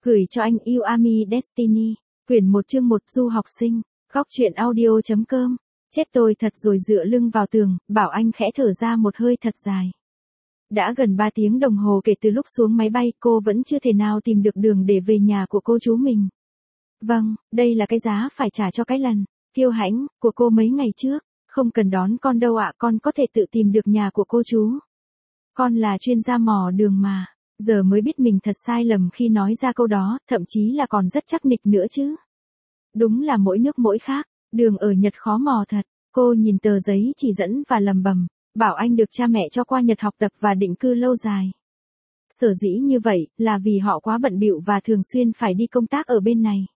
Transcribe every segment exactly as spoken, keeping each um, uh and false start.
Gửi cho anh yêu Ami Destiny. Quyển một chương một du học sinh. Góc truyện audio.com. Chết tôi thật rồi, dựa lưng vào tường, Bảo Anh khẽ thở ra một hơi thật dài. Đã gần ba tiếng đồng hồ kể từ lúc xuống máy bay, cô vẫn chưa thể nào tìm được đường để về nhà của cô chú mình. Vâng, đây là cái giá phải trả cho cái lần kiêu hãnh của cô mấy ngày trước. Không cần đón con đâu ạ, con có thể tự tìm được nhà của cô chú. Con là chuyên gia mò đường mà. Giờ mới biết mình thật sai lầm khi nói ra câu đó, thậm chí là còn rất chắc nịch nữa chứ. Đúng là mỗi nước mỗi khác, đường ở Nhật khó mò thật. Cô nhìn tờ giấy chỉ dẫn và lầm bầm, Bảo Anh được cha mẹ cho qua Nhật học tập và định cư lâu dài. Sở dĩ như vậy là vì họ quá bận bịu và thường xuyên phải đi công tác ở bên này.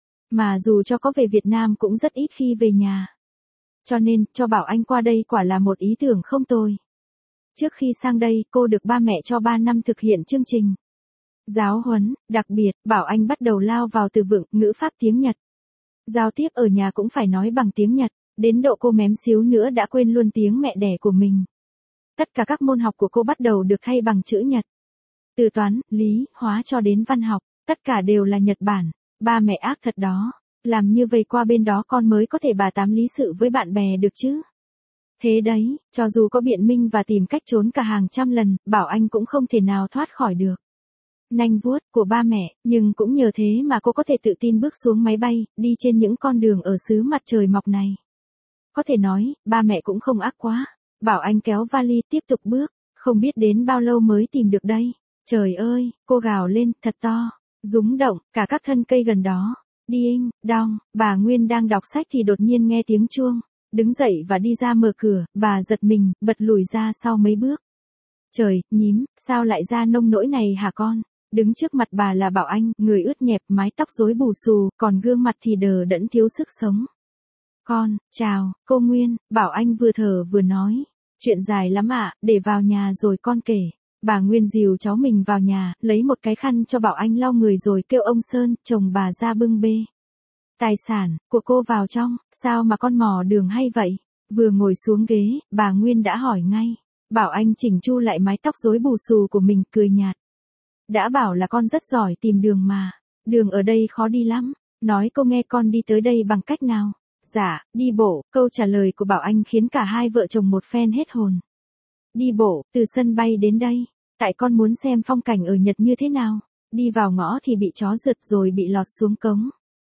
Mà dù cho có về Việt Nam cũng rất ít khi về nhà. Cho nên, cho Bảo Anh qua đây quả là một ý tưởng không tồi. Trước khi sang đây, cô được ba mẹ cho ba năm thực hiện chương trình giáo huấn, đặc biệt, Bảo Anh bắt đầu lao vào từ vựng, ngữ pháp tiếng Nhật. Giao tiếp ở nhà cũng phải nói bằng tiếng Nhật, đến độ cô mém xíu nữa đã quên luôn tiếng mẹ đẻ của mình. Tất cả các môn học của cô bắt đầu được thay bằng chữ Nhật. Từ toán, lý, hóa cho đến văn học, tất cả đều là Nhật Bản. Ba mẹ ác thật đó. Làm như vậy qua bên đó con mới có thể bà tám lý sự với bạn bè được chứ. Thế đấy, cho dù có biện minh và tìm cách trốn cả hàng trăm lần, Bảo Anh cũng không thể nào thoát khỏi được nanh vuốt của ba mẹ, nhưng cũng nhờ thế mà cô có thể tự tin bước xuống máy bay, đi trên những con đường ở xứ mặt trời mọc này. Có thể nói, ba mẹ cũng không ác quá. Bảo Anh kéo vali tiếp tục bước, không biết đến bao lâu mới tìm được đây. Trời ơi, cô gào lên, thật to, rúng động, cả các thân cây gần đó. Đinh, đong, bà Nguyên đang đọc sách thì đột nhiên nghe tiếng chuông. Đứng dậy và đi ra mở cửa, bà giật mình, bật lùi ra sau mấy bước. Trời, nhím, sao lại ra nông nỗi này hả con? Đứng trước mặt bà là Bảo Anh, người ướt nhẹp, mái tóc rối bù xù, còn gương mặt thì đờ đẫn thiếu sức sống. Con, chào, cô Nguyên, Bảo Anh vừa thở vừa nói. Chuyện dài lắm ạ, để vào nhà rồi con kể. Bà Nguyên dìu cháu mình vào nhà, lấy một cái khăn cho Bảo Anh lau người rồi kêu ông Sơn, chồng bà ra bưng bê tài sản của cô vào trong. Sao mà con mò đường hay vậy? Vừa ngồi xuống ghế, bà Nguyên đã hỏi ngay. Bảo Anh chỉnh chu lại mái tóc rối bù xù của mình, cười nhạt. Đã bảo là con rất giỏi tìm đường mà. Đường ở đây khó đi lắm. Nói cô nghe con đi tới đây bằng cách nào? Dạ, đi bộ. Câu trả lời của Bảo Anh khiến cả hai vợ chồng một phen hết hồn. Đi bộ, từ sân bay đến đây. Tại con muốn xem phong cảnh ở Nhật như thế nào. Đi vào ngõ thì bị chó rượt rồi bị lọt xuống cống.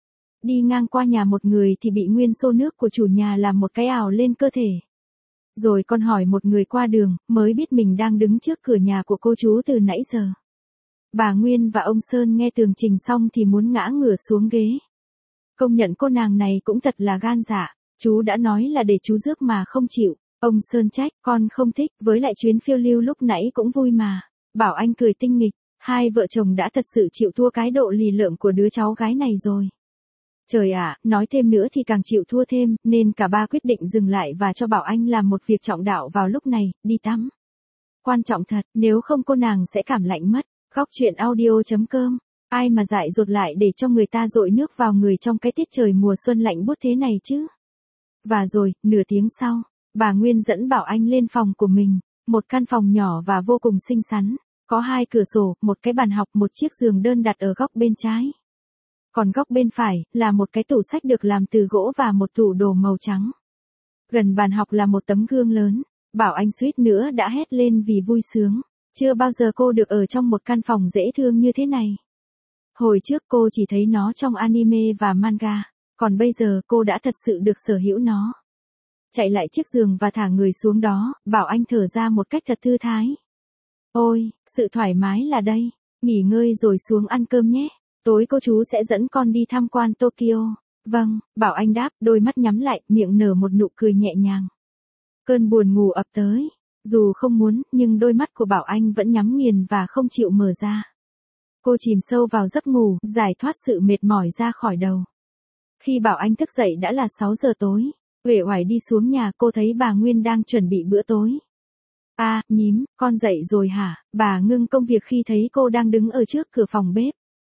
Đi ngang qua nhà một người thì bị nguyên xô nước của chủ nhà làm một cái ảo lên cơ thể. Rồi con hỏi một người qua đường, mới biết mình đang đứng trước cửa nhà của cô chú từ nãy giờ. Bà Nguyên và ông Sơn nghe tường trình xong thì muốn ngã ngửa xuống ghế. Công nhận cô nàng này cũng thật là gan dạ. Chú đã nói là để chú rước mà không chịu. Ông Sơn trách, con không thích, với lại chuyến phiêu lưu lúc nãy cũng vui mà. Bảo Anh cười tinh nghịch, hai vợ chồng đã thật sự chịu thua cái độ lì lợm của đứa cháu gái này rồi. Trời ạ, nói thêm nữa thì càng chịu thua thêm, nên cả ba quyết định dừng lại và cho Bảo Anh làm một việc trọng đạo vào lúc này, đi tắm. Quan trọng thật, nếu không cô nàng sẽ cảm lạnh mất. Góc truyện audio.com. Ai mà dại dột lại để cho người ta dội nước vào người trong cái tiết trời mùa xuân lạnh buốt thế này chứ. Và rồi, nửa tiếng sau, bà Nguyên dẫn Bảo Anh lên phòng của mình, một căn phòng nhỏ và vô cùng xinh xắn. Có hai cửa sổ, một cái bàn học, một chiếc giường đơn đặt ở góc bên trái. Còn góc bên phải, là một cái tủ sách được làm từ gỗ và một tủ đồ màu trắng. Gần bàn học là một tấm gương lớn. Bảo Anh suýt nữa đã hét lên vì vui sướng. Chưa bao giờ cô được ở trong một căn phòng dễ thương như thế này. Hồi trước cô chỉ thấy nó trong anime và manga. Còn bây giờ cô đã thật sự được sở hữu nó. Chạy lại chiếc giường và thả người xuống đó, Bảo Anh thở ra một cách thật thư thái. Ôi, sự thoải mái là đây. Nghỉ ngơi rồi xuống ăn cơm nhé. Tối cô chú sẽ dẫn con đi tham quan Tokyo. Vâng, Bảo Anh đáp, đôi mắt nhắm lại, miệng nở một nụ cười nhẹ nhàng. Cơn buồn ngủ ập tới. Dù không muốn, nhưng đôi mắt của Bảo Anh vẫn nhắm nghiền và không chịu mở ra. Cô chìm sâu vào giấc ngủ, giải thoát sự mệt mỏi ra khỏi đầu. Khi Bảo Anh thức dậy đã là sáu giờ tối. Uể oải đi xuống nhà, cô thấy bà Nguyên đang chuẩn bị bữa tối. À, nhím, con dậy rồi hả? Bà ngưng công việc khi thấy cô đang đứng ở trước cửa phòng bếp.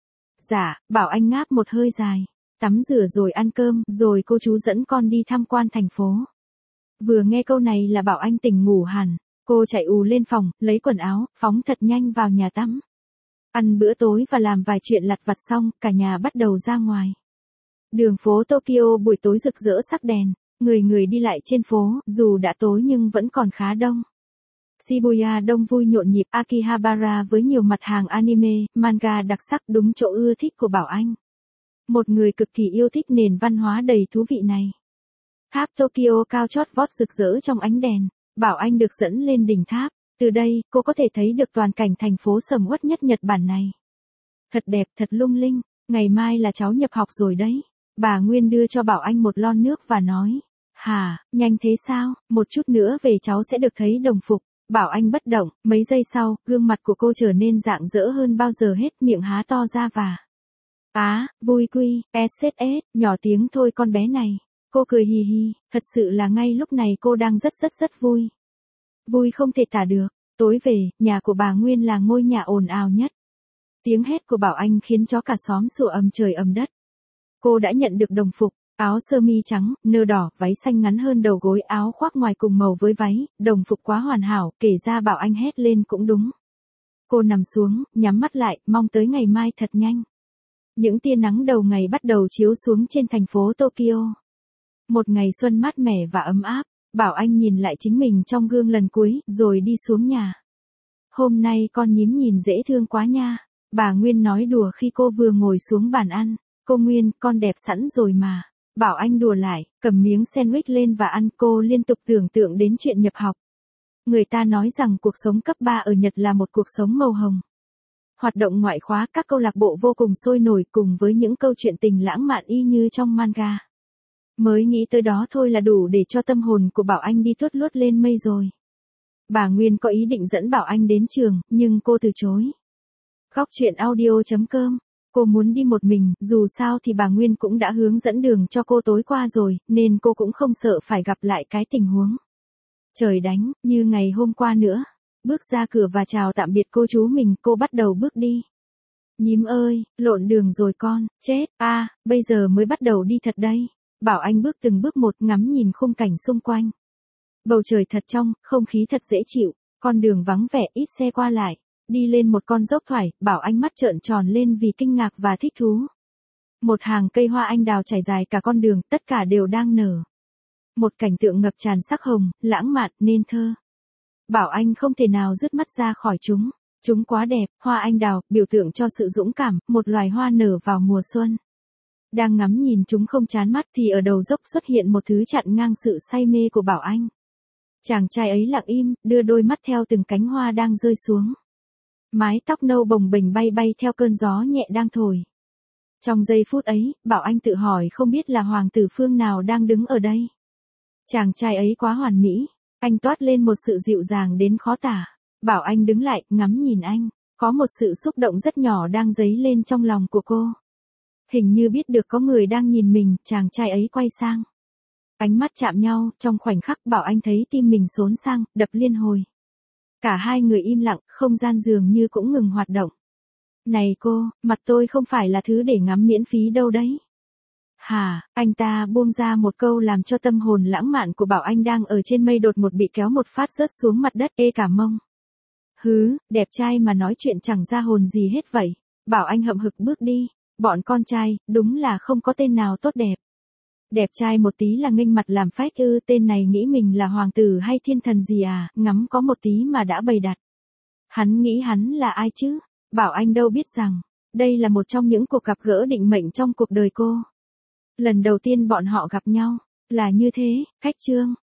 Dạ, Bảo Anh ngáp một hơi dài. Tắm rửa rồi ăn cơm, rồi cô chú dẫn con đi tham quan thành phố. Vừa nghe câu này là Bảo Anh tỉnh ngủ hẳn. Cô chạy ù lên phòng, lấy quần áo, phóng thật nhanh vào nhà tắm. Ăn bữa tối và làm vài chuyện lặt vặt xong, cả nhà bắt đầu ra ngoài. Đường phố Tokyo buổi tối rực rỡ sắc đèn, người người đi lại trên phố, dù đã tối nhưng vẫn còn khá đông. Shibuya đông vui nhộn nhịp, Akihabara với nhiều mặt hàng anime, manga đặc sắc, đúng chỗ ưa thích của Bảo Anh. Một người cực kỳ yêu thích nền văn hóa đầy thú vị này. Tháp Tokyo cao chót vót rực rỡ trong ánh đèn, Bảo Anh được dẫn lên đỉnh tháp. Từ đây, cô có thể thấy được toàn cảnh thành phố sầm uất nhất Nhật Bản này. Thật đẹp, thật lung linh, ngày mai là cháu nhập học rồi đấy. Bà Nguyên đưa cho Bảo Anh một lon nước và nói, hả, nhanh thế sao, một chút nữa về cháu sẽ được thấy đồng phục. Bảo Anh bất động, mấy giây sau, gương mặt của cô trở nên rạng rỡ hơn bao giờ hết, miệng há to ra và á, à, vui quy, ét ét ét, nhỏ tiếng thôi con bé này. Cô cười hì hì, thật sự là ngay lúc này cô đang rất rất rất vui. Vui không thể tả được. Tối về, nhà của bà Nguyên là ngôi nhà ồn ào nhất. Tiếng hét của Bảo Anh khiến chó cả xóm sủa ầm trời ầm đất. Cô đã nhận được đồng phục, áo sơ mi trắng, nơ đỏ, váy xanh ngắn hơn đầu gối, áo khoác ngoài cùng màu với váy, đồng phục quá hoàn hảo, kể ra Bảo Anh hét lên cũng đúng. Cô nằm xuống, nhắm mắt lại, mong tới ngày mai thật nhanh. Những tia nắng đầu ngày bắt đầu chiếu xuống trên thành phố Tokyo. Một ngày xuân mát mẻ và ấm áp. Bảo Anh nhìn lại chính mình trong gương lần cuối, rồi đi xuống nhà. Hôm nay con nhím nhìn dễ thương quá nha. Bà Nguyên nói đùa khi cô vừa ngồi xuống bàn ăn. Cô Nguyên, con đẹp sẵn rồi mà. Bảo Anh đùa lại, cầm miếng sandwich lên và ăn. Cô liên tục tưởng tượng đến chuyện nhập học. Người ta nói rằng cuộc sống cấp ba ở Nhật là một cuộc sống màu hồng. Hoạt động ngoại khóa, các câu lạc bộ vô cùng sôi nổi cùng với những câu chuyện tình lãng mạn y như trong manga. Mới nghĩ tới đó thôi là đủ để cho tâm hồn của Bảo Anh đi tuốt luốt lên mây rồi. Bà Nguyên có ý định dẫn Bảo Anh đến trường, nhưng cô từ chối. Góc truyện audio chấm com. Cô muốn đi một mình, dù sao thì bà Nguyên cũng đã hướng dẫn đường cho cô tối qua rồi, nên cô cũng không sợ phải gặp lại cái tình huống. Trời đánh, như ngày hôm qua nữa. Bước ra cửa và chào tạm biệt cô chú mình, cô bắt đầu bước đi. Nhím ơi, lộn đường rồi con, chết, a, à, bây giờ mới bắt đầu đi thật đây. Bảo Anh bước từng bước một, ngắm nhìn khung cảnh xung quanh. Bầu trời thật trong, không khí thật dễ chịu, con đường vắng vẻ, ít xe qua lại. Đi lên một con dốc thoải, Bảo Anh mắt trợn tròn lên vì kinh ngạc và thích thú. Một hàng cây hoa anh đào trải dài cả con đường, tất cả đều đang nở. Một cảnh tượng ngập tràn sắc hồng, lãng mạn, nên thơ. Bảo Anh không thể nào dứt mắt ra khỏi chúng. Chúng quá đẹp, hoa anh đào, biểu tượng cho sự dũng cảm, một loài hoa nở vào mùa xuân. Đang ngắm nhìn chúng không chán mắt thì ở đầu dốc xuất hiện một thứ chặn ngang sự say mê của Bảo Anh. Chàng trai ấy lặng im, đưa đôi mắt theo từng cánh hoa đang rơi xuống. Mái tóc nâu bồng bềnh bay bay theo cơn gió nhẹ đang thổi. Trong giây phút ấy, Bảo Anh tự hỏi không biết là hoàng tử phương nào đang đứng ở đây. Chàng trai ấy quá hoàn mỹ, anh toát lên một sự dịu dàng đến khó tả. Bảo Anh đứng lại, ngắm nhìn anh, có một sự xúc động rất nhỏ đang dấy lên trong lòng của cô. Hình như biết được có người đang nhìn mình, chàng trai ấy quay sang. Ánh mắt chạm nhau, trong khoảnh khắc Bảo Anh thấy tim mình xốn sang, đập liên hồi. Cả hai người im lặng, không gian dường như cũng ngừng hoạt động. Này cô, mặt tôi không phải là thứ để ngắm miễn phí đâu đấy. Hả, anh ta buông ra một câu làm cho tâm hồn lãng mạn của Bảo Anh đang ở trên mây đột một bị kéo một phát rớt xuống mặt đất, ê cả mông. Hứ, đẹp trai mà nói chuyện chẳng ra hồn gì hết vậy. Bảo Anh hậm hực bước đi. Bọn con trai, đúng là không có tên nào tốt đẹp. Đẹp trai một tí là nghênh mặt làm phách ư, tên này nghĩ mình là hoàng tử hay thiên thần gì à, ngắm có một tí mà đã bày đặt. Hắn nghĩ hắn là ai chứ? Bảo Anh đâu biết rằng, đây là một trong những cuộc gặp gỡ định mệnh trong cuộc đời cô. Lần đầu tiên bọn họ gặp nhau, là như thế, khách trương.